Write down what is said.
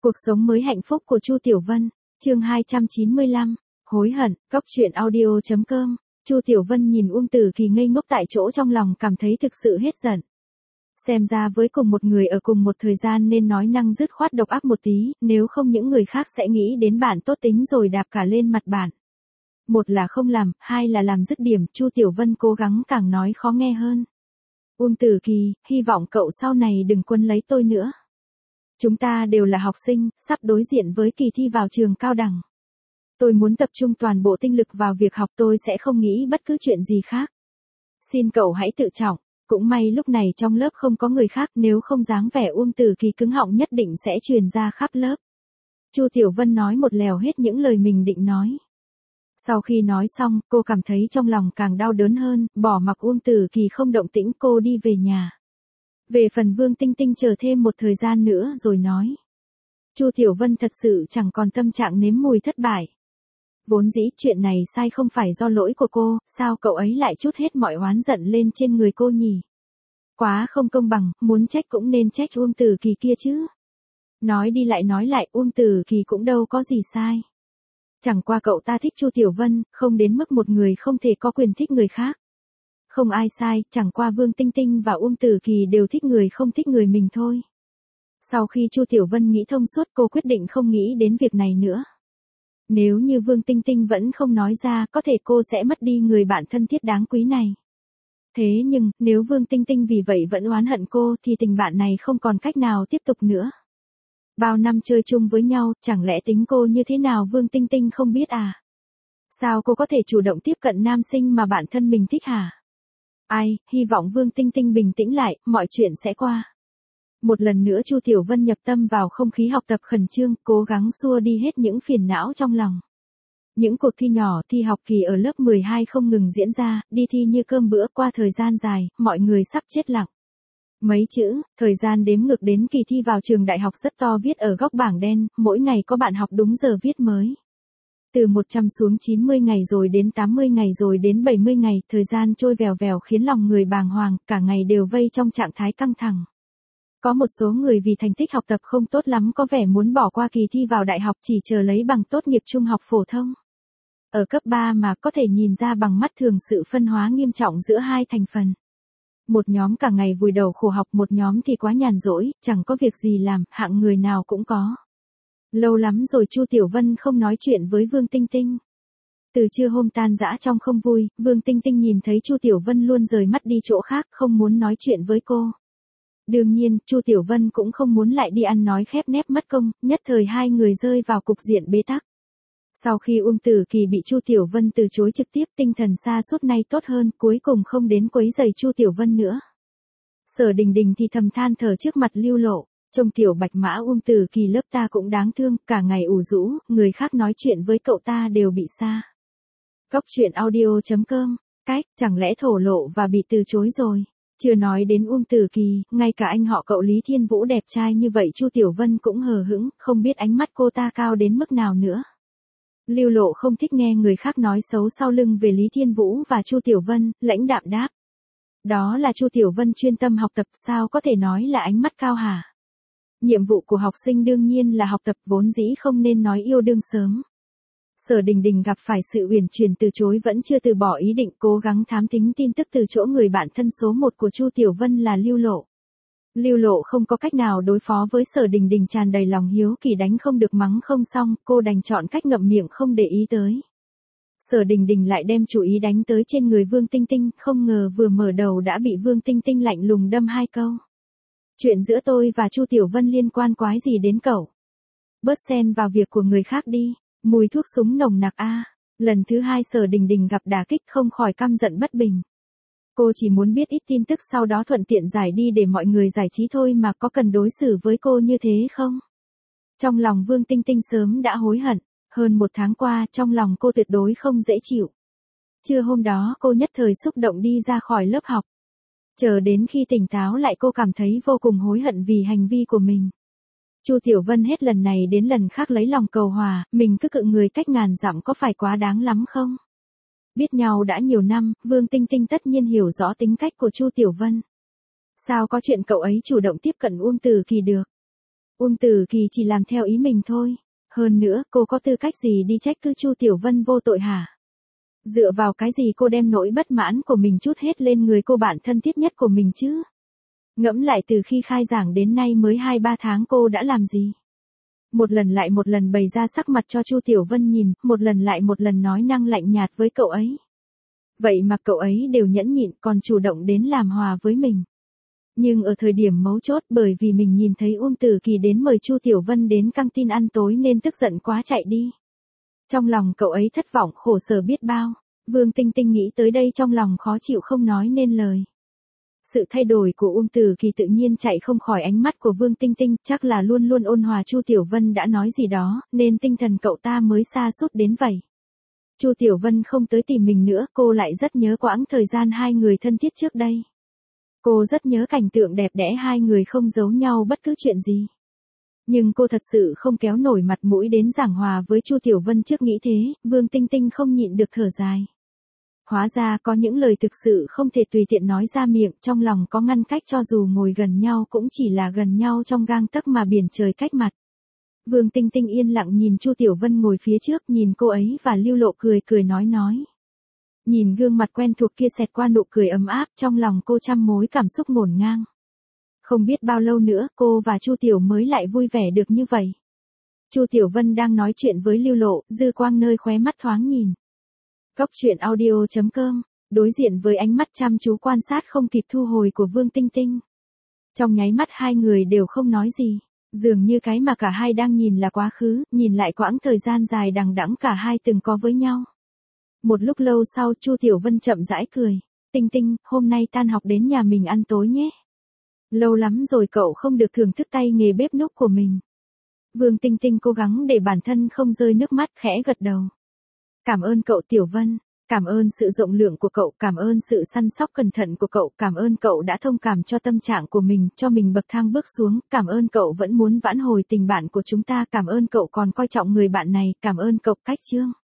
Cuộc sống mới hạnh phúc của Chu Tiểu Vân, chương 295, hối hận, cóc truyện audio.com. Chu Tiểu Vân nhìn Uông Tử Kỳ ngây ngốc tại chỗ, trong lòng cảm thấy thực sự hết giận. Xem ra với cùng một người ở cùng một thời gian nên nói năng dứt khoát độc ác một tí, nếu không những người khác sẽ nghĩ đến bạn tốt tính rồi đạp cả lên mặt bạn. Một là không làm, hai là làm dứt điểm. Chu Tiểu Vân cố gắng càng nói khó nghe hơn. Uông Tử Kỳ, hy vọng cậu sau này đừng quấn lấy tôi nữa. Chúng ta đều là học sinh, sắp đối diện với kỳ thi vào trường cao đẳng. Tôi muốn tập trung toàn bộ tinh lực vào việc học, tôi sẽ không nghĩ bất cứ chuyện gì khác. Xin cậu hãy tự trọng. Cũng may lúc này trong lớp không có người khác, nếu không dáng vẻ Uông Tử Kỳ cứng họng nhất định sẽ truyền ra khắp lớp. Chu Tiểu Vân nói một lèo hết những lời mình định nói. Sau khi nói xong, cô cảm thấy trong lòng càng đau đớn hơn, bỏ mặc Uông Tử Kỳ không động tĩnh, cô đi về nhà. Về phần Vương Tinh Tinh chờ thêm một thời gian nữa rồi nói. Chu Tiểu Vân thật sự chẳng còn tâm trạng nếm mùi thất bại. Vốn dĩ chuyện này sai không phải do lỗi của cô, sao cậu ấy lại trút hết mọi oán giận lên trên người cô nhỉ? Quá không công bằng, muốn trách cũng nên trách Uông Tử Kỳ kia chứ. Nói đi lại nói lại, Uông Tử Kỳ cũng đâu có gì sai. Chẳng qua cậu ta thích Chu Tiểu Vân, không đến mức một người không thể có quyền thích người khác. Không ai sai, chẳng qua Vương Tinh Tinh và Uông Tử Kỳ đều thích người không thích người mình thôi. Sau khi Chu Tiểu Vân nghĩ thông suốt, cô quyết định không nghĩ đến việc này nữa. Nếu như Vương Tinh Tinh vẫn không nói ra, có thể cô sẽ mất đi người bạn thân thiết đáng quý này. Thế nhưng, nếu Vương Tinh Tinh vì vậy vẫn oán hận cô thì tình bạn này không còn cách nào tiếp tục nữa. Bao năm chơi chung với nhau, chẳng lẽ tính cô như thế nào Vương Tinh Tinh không biết à? Sao cô có thể chủ động tiếp cận nam sinh mà bản thân mình thích hả? Ai, hy vọng Vương Tinh Tinh bình tĩnh lại, mọi chuyện sẽ qua. Một lần nữa Chu Tiểu Vân nhập tâm vào không khí học tập khẩn trương, cố gắng xua đi hết những phiền não trong lòng. Những cuộc thi nhỏ, thi học kỳ ở lớp 12 không ngừng diễn ra, đi thi như cơm bữa. Qua thời gian dài, mọi người sắp chết lặng. Mấy chữ, thời gian đếm ngược đến kỳ thi vào trường đại học rất to viết ở góc bảng đen, mỗi ngày có bạn học đúng giờ viết mới. Từ 100 xuống 90 ngày rồi đến 80 ngày rồi đến 70 ngày, thời gian trôi vèo vèo khiến lòng người bàng hoàng, cả ngày đều vây trong trạng thái căng thẳng. Có một số người vì thành tích học tập không tốt lắm có vẻ muốn bỏ qua kỳ thi vào đại học chỉ chờ lấy bằng tốt nghiệp trung học phổ thông. Ở cấp 3 mà có thể nhìn ra bằng mắt thường sự phân hóa nghiêm trọng giữa hai thành phần. Một nhóm cả ngày vùi đầu khổ học, một nhóm thì quá nhàn rỗi, chẳng có việc gì làm, hạng người nào cũng có. Lâu lắm rồi Chu Tiểu Vân không nói chuyện với Vương Tinh Tinh. Từ trưa hôm tan dã trong không vui, Vương Tinh Tinh nhìn thấy Chu Tiểu Vân luôn rời mắt đi chỗ khác, không muốn nói chuyện với cô. Đương nhiên, Chu Tiểu Vân cũng không muốn lại đi ăn nói khép nép mất công, nhất thời hai người rơi vào cục diện bế tắc. Sau khi Uông Tử Kỳ bị Chu Tiểu Vân từ chối trực tiếp, tinh thần sa sút nay tốt hơn, cuối cùng không đến quấy rầy Chu Tiểu Vân nữa. Sở Đình Đình thì thầm than thở trước mặt Lưu Lộ, trông tiểu bạch mã Uông Tử Kỳ lớp ta cũng đáng thương, cả ngày ủ rũ, người khác nói chuyện với cậu ta đều bị sa. Cóc truyện audio.com, cách, chẳng lẽ thổ lộ và bị từ chối rồi. Chưa nói đến Uông Tử Kỳ, ngay cả anh họ cậu Lý Thiên Vũ đẹp trai như vậy Chu Tiểu Vân cũng hờ hững, không biết ánh mắt cô ta cao đến mức nào nữa. Lưu Lộ không thích nghe người khác nói xấu sau lưng về Lý Thiên Vũ và Chu Tiểu Vân, lãnh đạm đáp. Đó là Chu Tiểu Vân chuyên tâm học tập, sao có thể nói là ánh mắt cao hả? Nhiệm vụ của học sinh đương nhiên là học tập, vốn dĩ không nên nói yêu đương sớm. Sở Đình Đình gặp phải sự uyển chuyển từ chối vẫn chưa từ bỏ ý định, cố gắng thám thính tin tức từ chỗ người bạn thân số 1 của Chu Tiểu Vân là Lưu Lộ. Lưu Lộ không có cách nào đối phó với Sở Đình Đình tràn đầy lòng hiếu kỳ, đánh không được mắng không xong, cô đành chọn cách ngậm miệng không để ý tới. Sở Đình Đình lại đem chủ ý đánh tới trên người Vương Tinh Tinh, không ngờ vừa mở đầu đã bị Vương Tinh Tinh lạnh lùng đâm hai câu. Chuyện giữa tôi và Chu Tiểu Vân liên quan quái gì đến cậu? Bớt xen vào việc của người khác đi. Mùi thuốc súng nồng nặc a. Lần thứ hai Sở Đình Đình gặp đả kích không khỏi căm giận bất bình. Cô chỉ muốn biết ít tin tức sau đó thuận tiện giải đi để mọi người giải trí thôi mà, có cần đối xử với cô như thế không? Trong lòng Vương Tinh Tinh sớm đã hối hận, hơn một tháng qua trong lòng cô tuyệt đối không dễ chịu. Trưa hôm đó cô nhất thời xúc động đi ra khỏi lớp học. Chờ đến khi tỉnh táo lại cô cảm thấy vô cùng hối hận vì hành vi của mình. Chu Tiểu Vân hết lần này đến lần khác lấy lòng cầu hòa, mình cứ cự người cách ngàn dặm có phải quá đáng lắm không? Biết nhau đã nhiều năm, Vương Tinh Tinh tất nhiên hiểu rõ tính cách của Chu Tiểu Vân. Sao có chuyện cậu ấy chủ động tiếp cận Uông Tử Kỳ được? Tử Kỳ chỉ làm theo ý mình thôi. Hơn nữa, cô có tư cách gì đi trách cứ Chu Tiểu Vân vô tội hả? Dựa vào cái gì cô đem nỗi bất mãn của mình trút hết lên người cô bạn thân thiết nhất của mình chứ? Ngẫm lại từ khi khai giảng đến nay mới 2-3 tháng cô đã làm gì? Một lần lại một lần bày ra sắc mặt cho Chu Tiểu Vân nhìn, một lần lại một lần nói năng lạnh nhạt với cậu ấy. Vậy mà cậu ấy đều nhẫn nhịn còn chủ động đến làm hòa với mình. Nhưng ở thời điểm mấu chốt bởi vì mình nhìn thấy Tử Kỳ đến mời Chu Tiểu Vân đến căng tin ăn tối nên tức giận quá chạy đi. Trong lòng cậu ấy thất vọng khổ sở biết bao. Vương Tinh Tinh nghĩ tới đây trong lòng khó chịu không nói nên lời. Sự thay đổi của Tử Kỳ tự nhiên chạy không khỏi ánh mắt của Vương Tinh Tinh, chắc là luôn luôn ôn hòa Chu Tiểu Vân đã nói gì đó, nên tinh thần cậu ta mới sa sút đến vậy. Chu Tiểu Vân không tới tìm mình nữa, cô lại rất nhớ quãng thời gian hai người thân thiết trước đây. Cô rất nhớ cảnh tượng đẹp đẽ hai người không giấu nhau bất cứ chuyện gì. Nhưng cô thật sự không kéo nổi mặt mũi đến giảng hòa với Chu Tiểu Vân trước nghĩ thế, Vương Tinh Tinh không nhịn được thở dài. Hóa ra có những lời thực sự không thể tùy tiện nói ra miệng, trong lòng có ngăn cách cho dù ngồi gần nhau cũng chỉ là gần nhau trong gang tấc mà biển trời cách mặt. Vương Tinh Tinh yên lặng nhìn Chu Tiểu Vân ngồi phía trước, nhìn cô ấy và Lưu Lộ cười cười nói. Nhìn gương mặt quen thuộc kia xẹt qua nụ cười ấm áp, trong lòng cô trăm mối cảm xúc ngổn ngang. Không biết bao lâu nữa cô và Chu Tiểu mới lại vui vẻ được như vậy. Chu Tiểu Vân đang nói chuyện với Lưu Lộ, dư quang nơi khóe mắt thoáng nhìn. Cốc truyện audio.com, đối diện với ánh mắt chăm chú quan sát không kịp thu hồi của Vương Tinh Tinh. Trong nháy mắt hai người đều không nói gì, dường như cái mà cả hai đang nhìn là quá khứ, nhìn lại quãng thời gian dài đằng đẵng cả hai từng có với nhau. Một lúc lâu sau Chu Tiểu Vân chậm rãi cười, Tinh Tinh, hôm nay tan học đến nhà mình ăn tối nhé. Lâu lắm rồi cậu không được thưởng thức tay nghề bếp núc của mình. Vương Tinh Tinh cố gắng để bản thân không rơi nước mắt khẽ gật đầu. Cảm ơn cậu Tiểu Vân, cảm ơn sự rộng lượng của cậu, cảm ơn sự săn sóc cẩn thận của cậu, cảm ơn cậu đã thông cảm cho tâm trạng của mình, cho mình bậc thang bước xuống, cảm ơn cậu vẫn muốn vãn hồi tình bạn của chúng ta, cảm ơn cậu còn coi trọng người bạn này, cảm ơn cậu. Cách chương.